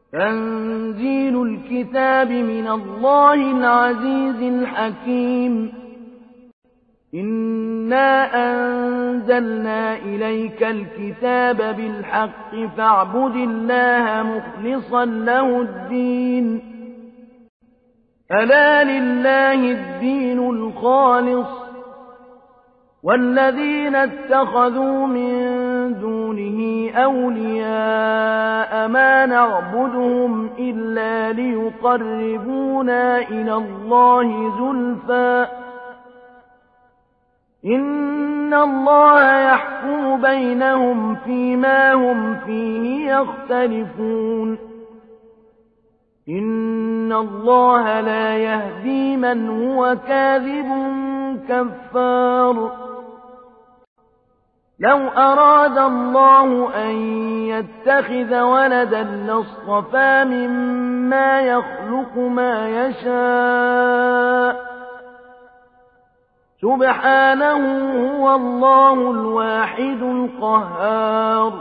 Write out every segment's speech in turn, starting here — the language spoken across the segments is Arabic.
تنزيل الكتاب من الله العزيز الحكيم. إنا أنزلنا إليك الكتاب بالحق فاعبد الله مخلصا له الدين. ألا لله الدين الخالص والذين اتخذوا من دونه أولياء ما نعبدهم إلا ليقربونا إلى الله زلفى إن الله يحكم بينهم فيما هم فيه يختلفون. إن الله لا يهدي من هو كاذب كفار. لو أراد الله أن يتخذ ولدا لاصطفى مما يخلق ما يشاء سبحانه هو الله الواحد القهار.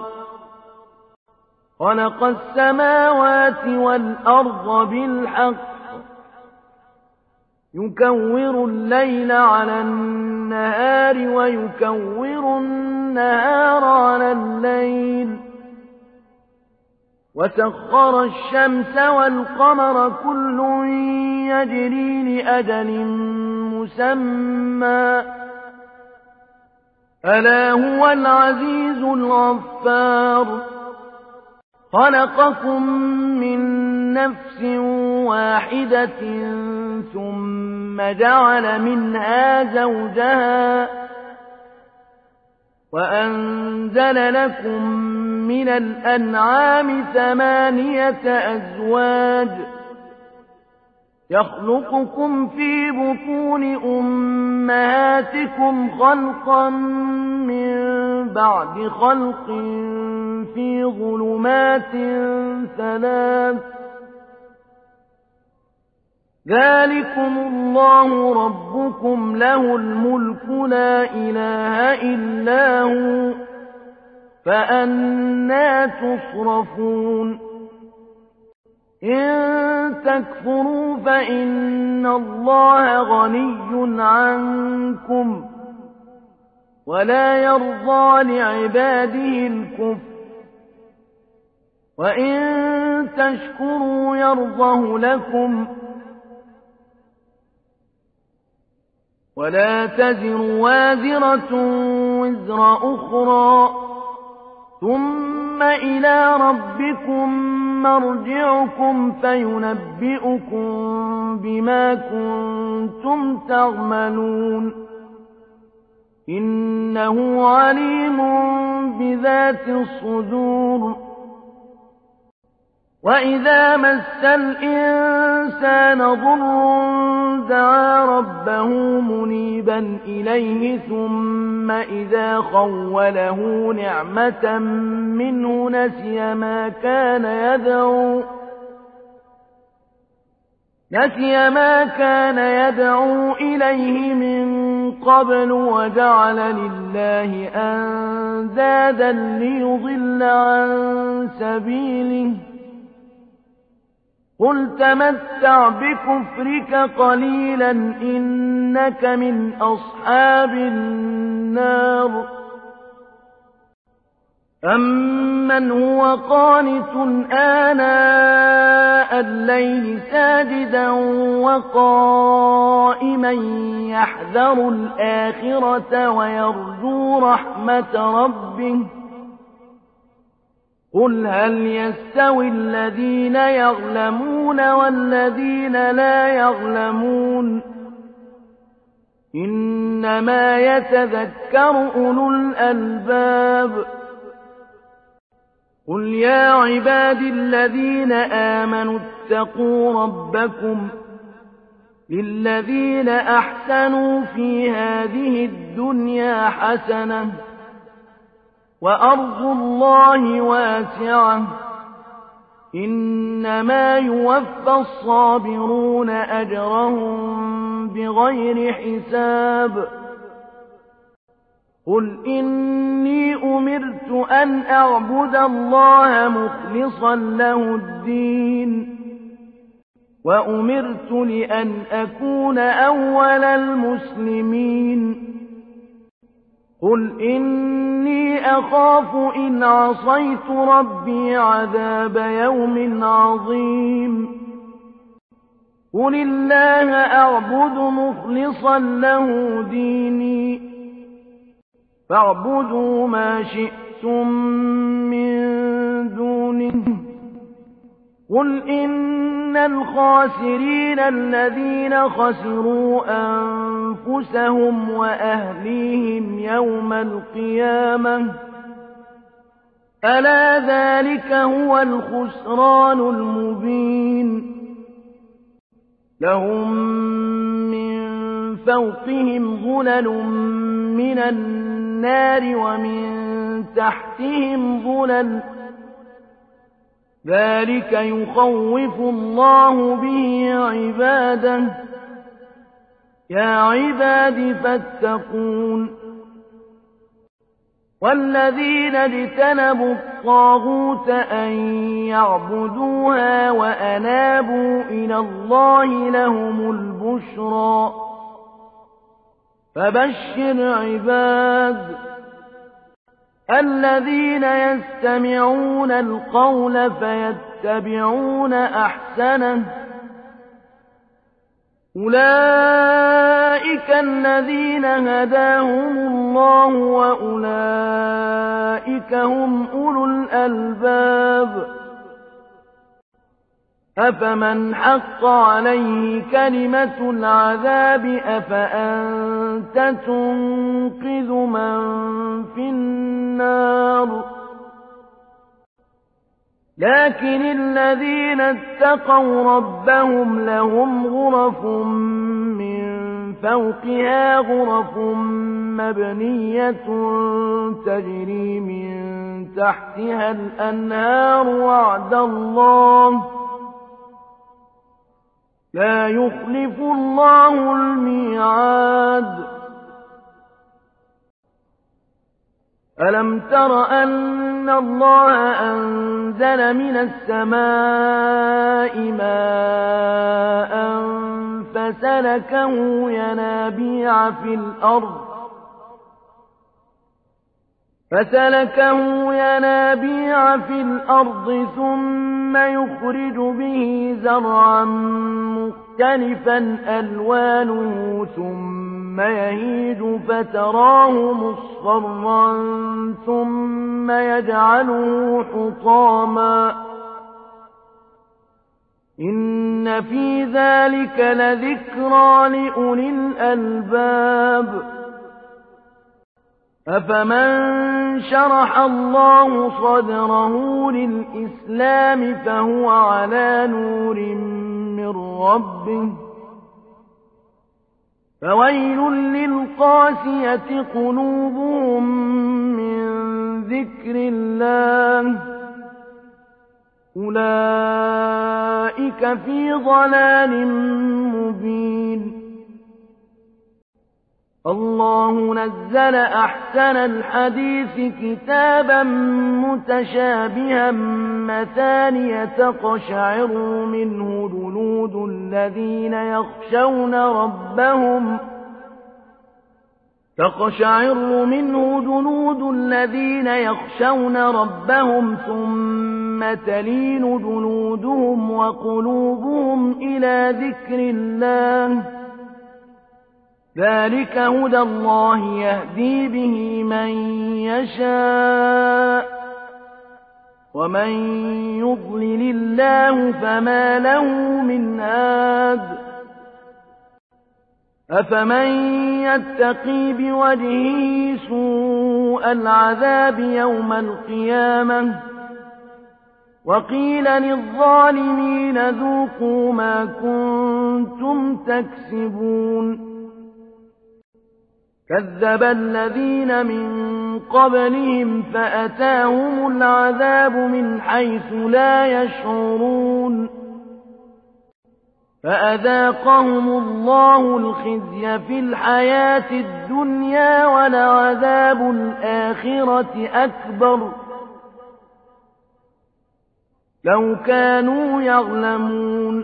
خلق السماوات والأرض بالحق يكور الليل على النهار ويكور النهار على الليل وسخر الشمس والقمر كل يجري لأجل مسمى ألا هو العزيز الغفار. خلقكم من نفس واحدة ثم جعل منها زوجها وأنزل لكم من الأنعام 8 أزواج يخلقكم في بطون أمهاتكم خلقا من بعد خلق في ظلمات 3 ذلكم الله ربكم له الملك لا إله إلا هو فأنى تصرفون. إن تكفروا فإن الله غني عنكم ولا يرضى لعباده الكفر وإن تشكروا يرضه لكم ولا تزر وازرة وزر أخرى ثم إلى ربكم مرجعكم فينبئكم بما كنتم تعملون إنه عليم بذات الصدور. وإذا مس الإنسان ضر دعا ربه منيبا إليه ثم إذا خوله نعمة منه نسي ما كان يدعو إليه من قبل وجعل لله أندادا ليضل عن سبيله قل تمتع بكفرك قليلا إنك من أصحاب النار. أمن هو قانت آناء الليل ساجدا وقائما يحذر الآخرة ويرجو رحمة ربه قل هل يستوي الذين يعلمون والذين لا يعلمون إنما يتذكر أولو الألباب. قل يا عبادي الذين آمنوا اتقوا ربكم للذين أحسنوا في هذه الدنيا حسنة وأرض الله واسعة إنما يوفى الصابرون أجرهم بغير حساب. قل إني أمرت أن أعبد الله مخلصا له الدين وأمرت لأن أكون أول المسلمين قل إني أخاف إن عصيت ربي عذاب يوم عظيم قل الله أعبد مخلصا له ديني فاعبدوا ما شئتم من دونه قل إن الخاسرين الذين خسروا أنفسهم وأهليهم يوم القيامة ألا ذلك هو الخسران المبين لهم من فوقهم ظلل من النار ومن تحتهم ظلل ذلك يخوف الله به عباده يا عباد فاتقون والذين اجتنبوا الطاغوت أن يعبدوها وأنابوا إلى الله لهم البشرى فبشر عباد الذين يستمعون القول فيتبعون أحسنه أولئك الذين هداهم الله وأولئك هم أولو الألباب أفمن حق عليه كلمة العذاب أفأنت تنقذ من في النار لكن الذين اتقوا ربهم لهم غرف من فوقها غرف مبنية تجري من تحتها الأنهار وعد الله لا يخلف الله الميعاد ألم تر أن الله أنزل من السماء ماء فسلكه ينابيع في الأرض ثم يخرج به زرعا مختلفا ألوانه ثم يهيج فتراه مصفرا ثم يجعله حطاما إن في ذلك لذكرى لأولي الألباب أفمن شرح الله صدره للإسلام فهو على نور من ربه فويل للقاسية قلوبهم من ذكر الله أولئك في ضلال مبين الله نزل أحسن الحديث كتابا متشابها مثانية تقشعر منه جلود الذين يخشون ربهم ثم تلين جلودهم وقلوبهم إلى ذكر الله ذلك هدى الله يهدي به من يشاء ومن يضلل الله فما له من هاد أفمن يتقي بوجهه سوء العذاب يوم القيامة وقيل للظالمين ذوقوا ما كنتم تكسبون كذب الذين من قبلهم فأتاهم العذاب من حيث لا يشعرون فأذاقهم الله الخزي في الحياة الدنيا ولعذاب الآخرة أكبر لو كانوا يعلمون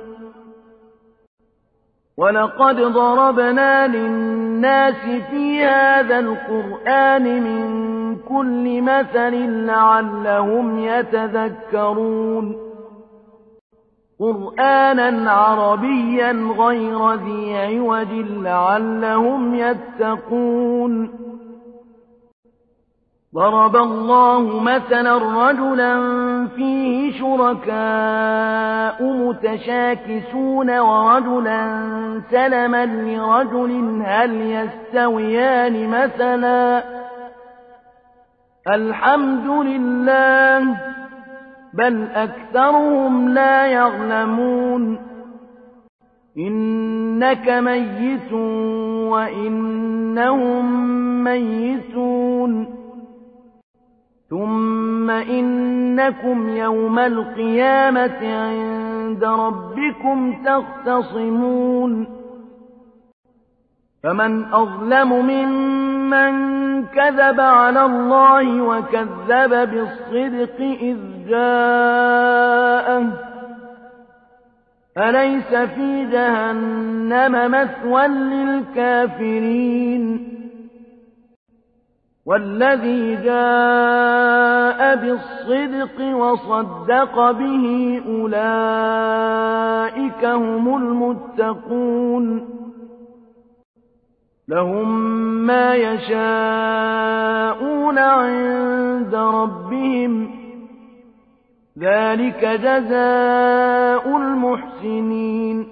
ولقد ضربنا للناس في هذا القرآن من كل مثل لعلهم يتذكرون قرآنا عربيا غير ذي عوج لعلهم يتقون ضرب الله مثلا رجلا فيه شركاء متشاكسون ورجلا سلما لرجل هل يستويان مثلا الحمد لله بل أكثرهم لا يعلمون إنك ميت وإنهم ميتون ثم إنكم يوم القيامة عند ربكم تختصمون فمن أظلم ممن كذب على الله وكذب بالصدق إذ جاءه أليس في جهنم مثوى للكافرين والذي جاء بالصدق وصدق به أولئك هم المتقون لهم ما يشاءون عند ربهم ذلك جزاء المحسنين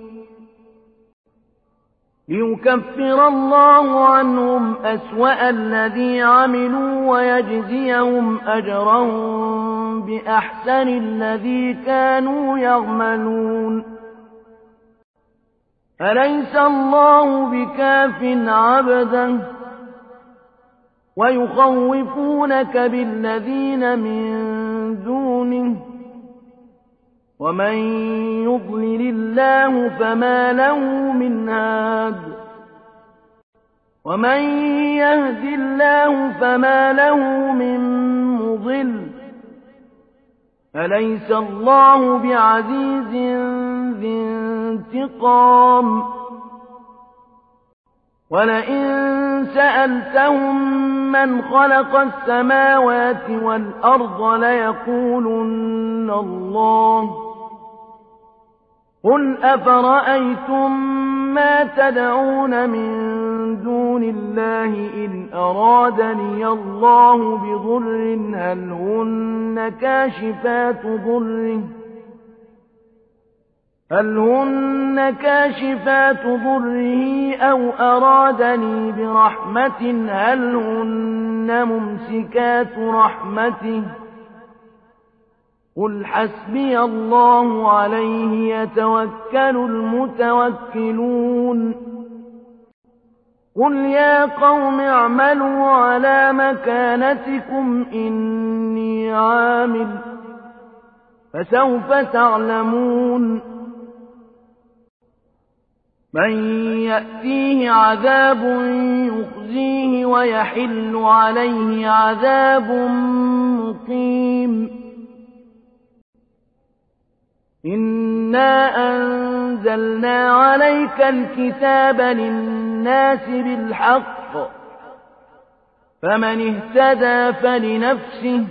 ليكفر الله عنهم أسوأ الذي عملوا ويجزيهم أجرهم بأحسن الذي كانوا يعملون أليس الله بكاف عبدا ويخوفونك بالذين من دونه ومن يضلل الله فما له من هاد ومن يهد الله فما له من مضل أليس الله بعزيز ذي انتقام ولئن سألتهم من خلق السماوات والأرض ليقولن الله قل أفرأيتم ما تدعون من دون الله إن أرادني الله بضر هل هن كاشفات ضره أو أرادني برحمة هل هن ممسكات رحمته قل حسبي الله عليه يتوكل المتوكلون قل يا قوم اعملوا على مكانتكم إني عامل فسوف تعلمون من يأتيه عذاب يخزيه ويحل عليه عذاب مقيم إنا أنزلنا عليك الكتاب للناس بالحق فمن اهتدى فلنفسه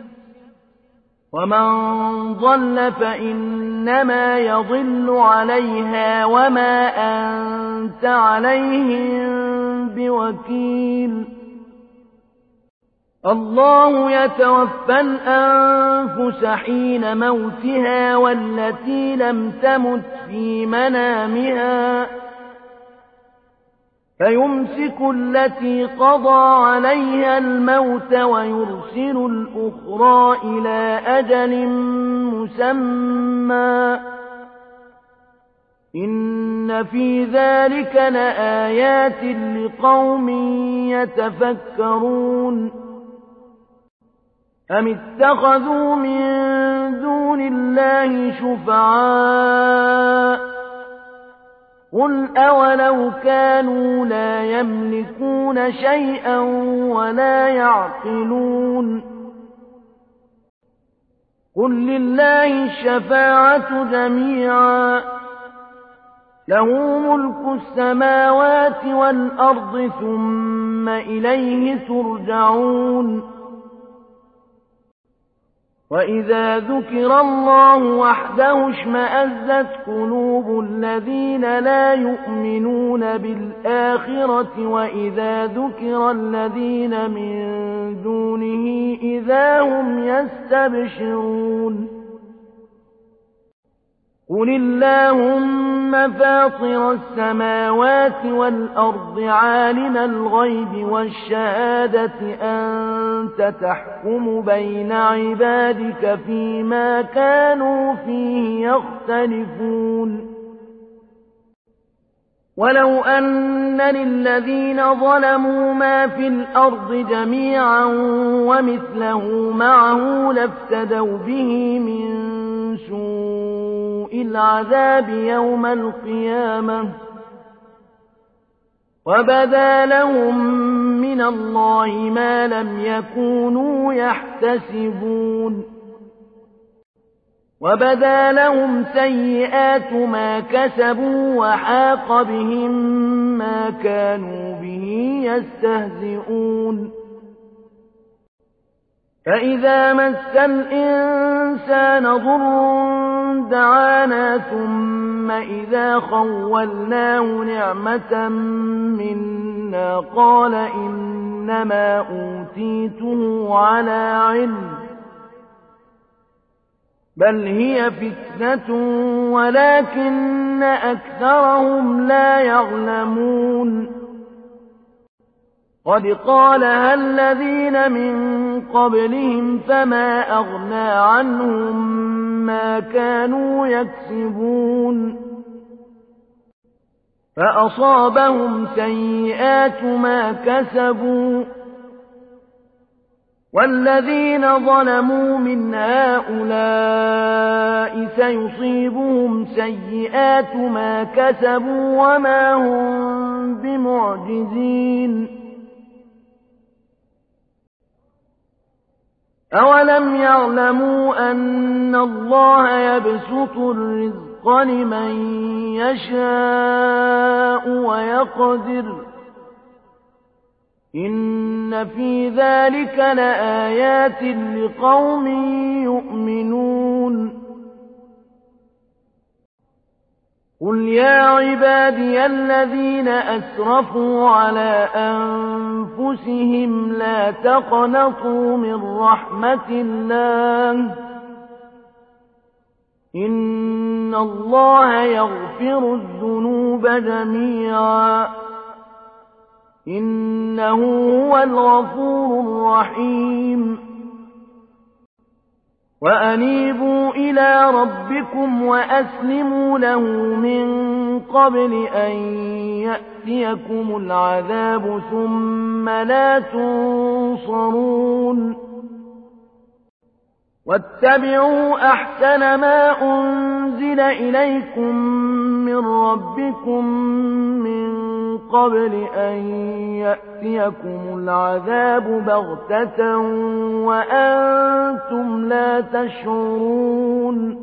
ومن ضل فإنما يضل عليها وما أنت عليهم بوكيل الله يتوفى الأنفس حين موتها والتي لم تمت في منامها فيمسك التي قضى عليها الموت ويرسل الأخرى إلى أجل مسمى إن في ذلك لآيات لقوم يتفكرون أم اتخذوا من دون الله شفعاء قل أولو كانوا لا يملكون شيئا ولا يعقلون قل لله الشفاعة جميعا له ملك السماوات والأرض ثم إليه ترجعون وإذا ذكر الله وحده اشمأزت قلوب الذين لا يؤمنون بالآخرة وإذا ذكر الذين من دونه إذا هم يستبشرون قل اللهم فاطر السماوات والأرض عالم الغيب والشهادة أنت تحكم بين عبادك فيما كانوا فيه يختلفون ولو أن للذين ظلموا ما في الأرض جميعا ومثله معه لافتدوا به من سوء العذاب يوم القيامة وبدا لهم من الله ما لم يكونوا يحتسبون وبدا لهم سيئات ما كسبوا وحاق بهم ما كانوا به يستهزئون فإذا مس الإنسان ضر دعانا ثم إذا خولناه نعمة منا قال إنما أوتيته على علم بل هي فتنة ولكن أكثرهم لا يعلمون قد قالها الذين من قبلهم فما أغنى عنهم ما كانوا يكسبون فأصابهم سيئات ما كسبوا والذين ظلموا من هؤلاء سيصيبهم سيئات ما كسبوا وما هم بمعجزين أولم يعلموا أن الله يبسط الرزق لمن يشاء ويقدر إن في ذلك لآيات لقوم يؤمنون قل يا عبادي الذين أسرفوا على أنفسهم لا تقنطوا من رحمة الله إن الله يغفر الذنوب جميعا إنه هو الغفور الرحيم وأنيبوا إلى ربكم وأسلموا له من قبل أن يأتيكم العذاب ثم لا تنصرون واتبعوا أحسن ما أنزل إليكم من ربكم من قبل أن يأتيكم العذاب بغتة وأنتم لا تشعرون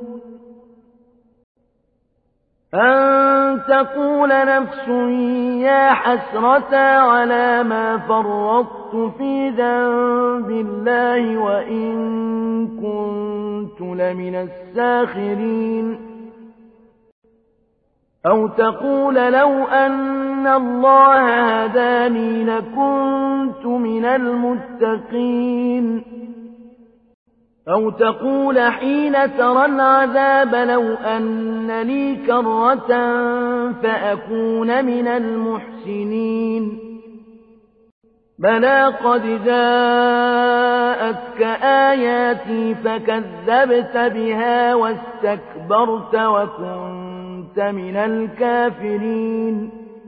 أن تقول نفس يا حسرة على ما فرطت في ذنب الله وإن كنت لمن الساخرين أو تقول لو أن الله هداني لكنت من المتقين أو تقول حين ترى العذاب لو أن لي كرة فأكون من المحسنين بلى قد جاءتك آياتي فكذبت بها واستكبرت وكنت من الكافرين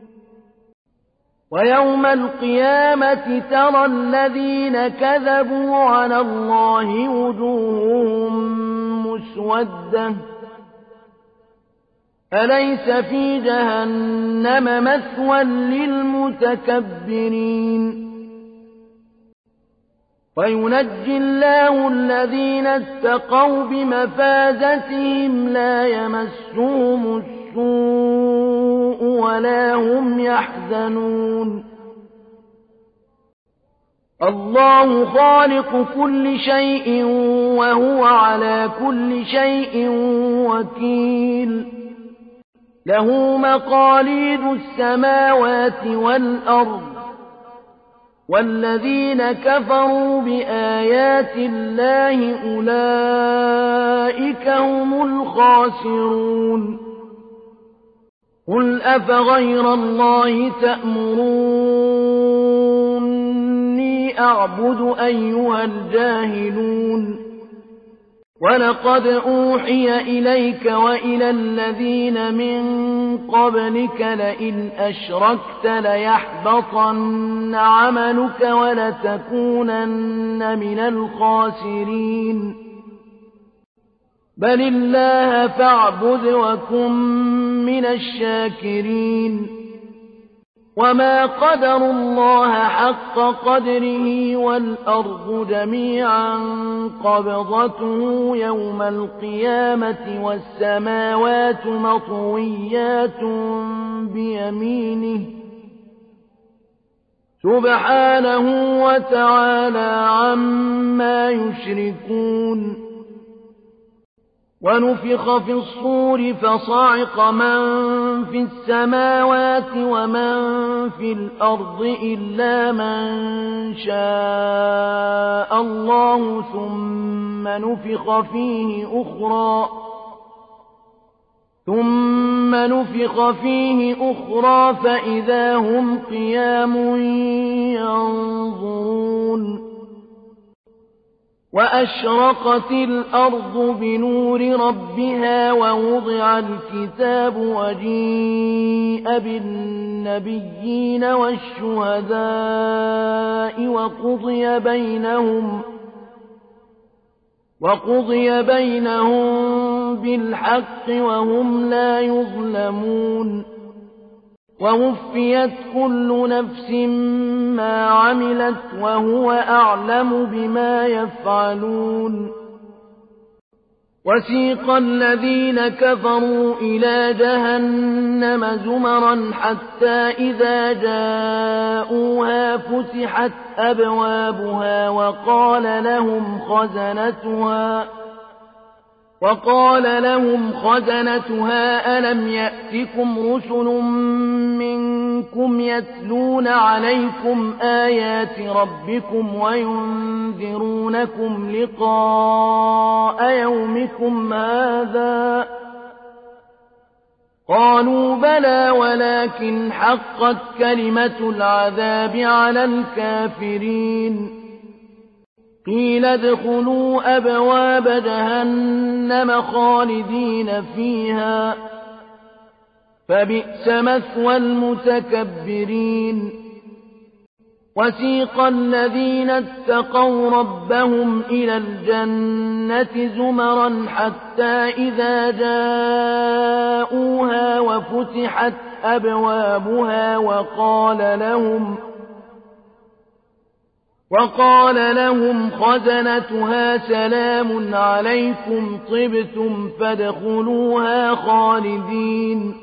ويوم القيامة ترى الذين كذبوا على الله وجوههم مسودة أليس في جهنم مثوى للمتكبرين وينجي الله الذين اتقوا بمفازتهم لا يمسهم السوء ولا هم يحزنون الله خالق كل شيء وهو على كل شيء وكيل له مقاليد السماوات والأرض والذين كفروا بآيات الله أولئك هم الخاسرون قل أفغير الله تأمروني أعبد أيها الجاهلون ولقد أوحي إليك وإلى الذين من قبلك لئن أشركت ليحبطن عملك ولتكونن من الخاسرين بل الله فاعبد وكن من الشاكرين وما قدروا الله حق قدره والأرض جميعا قبضته يوم القيامة والسماوات مطويات بيمينه سبحانه وتعالى عما يشركون ونفخ في الصور فصعق من في السماوات ومن في الأرض إلا من شاء الله ثم نفخ فيه أخرى فإذا هم قيام ينظرون وأشرقت الأرض بنور ربها ووضع الكتاب وجيء بالنبيين والشهداء وقضي بينهم بالحق وهم لا يظلمون ووفيت كل نفس ما عملت وهو أعلم بما يفعلون وسيق الذين كفروا إلى جهنم زمرا حتى إذا جاءوها فتحت أبوابها وقال لهم خزنتها ألم يأتكم رسل منكم يتلون عليكم آيات ربكم وينذرونكم لقاء يومكم هذا قالوا بلى ولكن حقت كلمة العذاب على الكافرين قيل ادخلوا أبواب جهنم خالدين فيها فبئس مثوى المتكبرين وسيق الذين اتقوا ربهم إلى الجنة زمرا حتى إذا جاءوها وفتحت أبوابها وقال لهم خزنتها سلام عليكم طبتم فادخلوها خالدين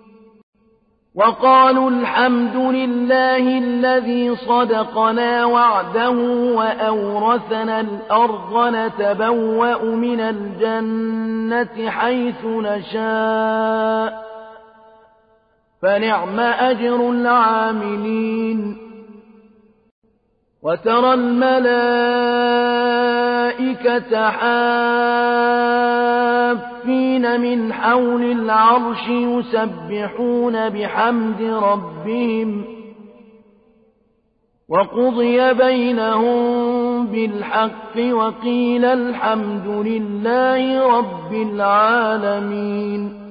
وقالوا الحمد لله الذي صدقنا وعده وأورثنا الأرض نتبوأ من الجنة حيث نشاء فنعم أجر العاملين وترى الملائكة حافين من حول العرش يسبحون بحمد ربهم وقضي بينهم بالحق وقيل الحمد لله رب العالمين